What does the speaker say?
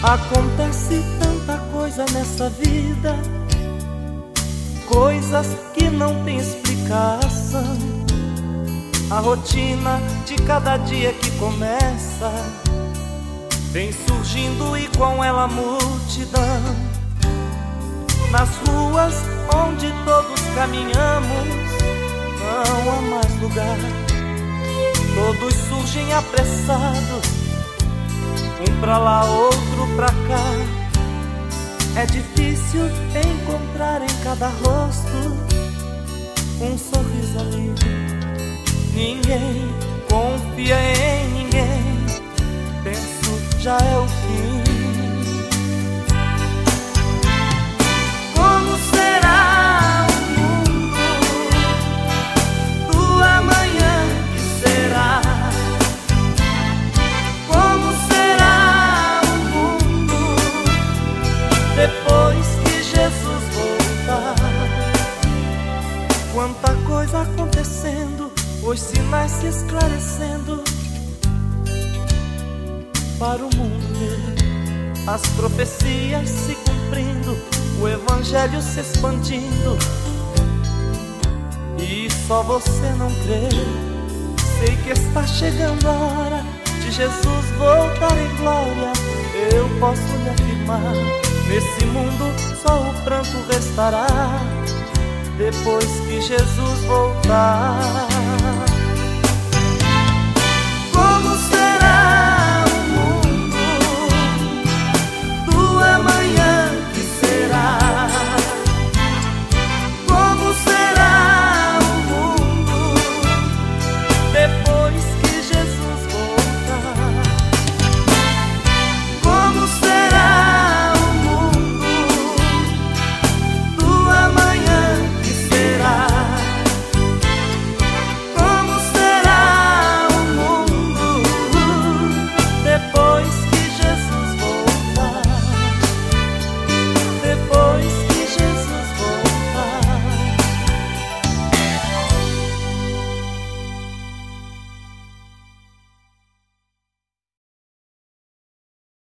Acontece tanta coisa nessa vida, coisas que não tem explicação. A rotina de cada dia que começa vem surgindo e com ela a multidão. Nas ruas onde todos caminhamos não há mais lugar. Todos surgem apressados, um pra lá, outro pra cá. É difícil encontrar em cada rosto um sorriso amigo. Ninguém confia em ninguém, penso já é o fim. Como será o mundo do amanhã que será? Como será o mundo depois que Jesus voltar? Quanta coisa acontecendo, os sinais se esclarecendo para o mundo ver, as profecias se cumprindo, o evangelho se expandindo, e só você não crê. Sei que está chegando a hora de Jesus voltar em glória. Eu posso lhe afirmar, nesse mundo só o pranto restará depois que Jesus voltar.